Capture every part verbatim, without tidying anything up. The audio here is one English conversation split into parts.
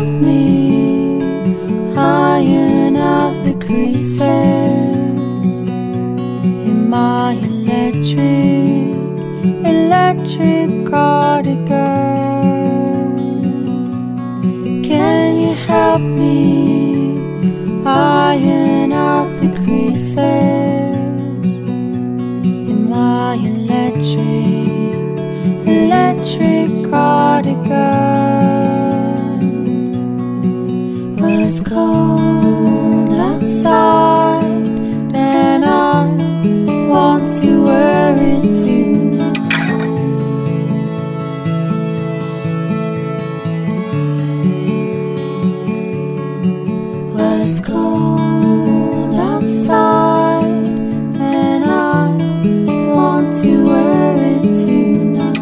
help me iron out the creases in my electric, electric cardigan? Can you help me iron out the creases in my electric, electric cardigan? Well, it's cold outside and I want to wear it tonight. Well, it's cold outside and I want to wear it tonight.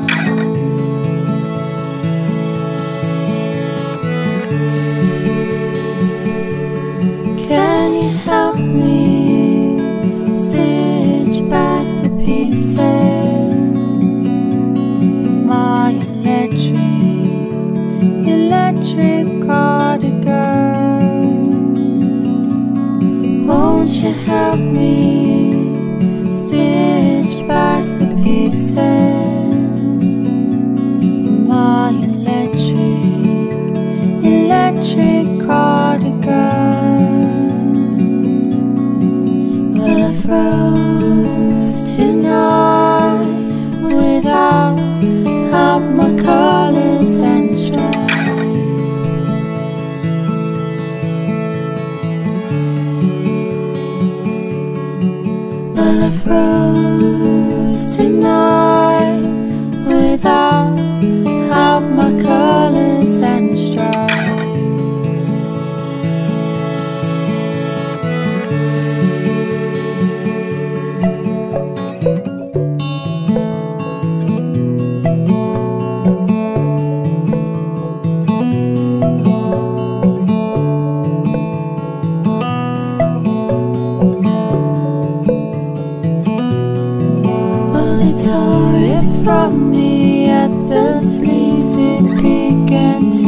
Can you help me stitch back the pieces of my electric, electric cardigan? Won't you help me stitch back the pieces of my electric, electric cardigan? Well, I froze tonight without half my colors and stripes. Well, I froze tonight without half my colors and stripes. They tore it from me at the sleazy peak and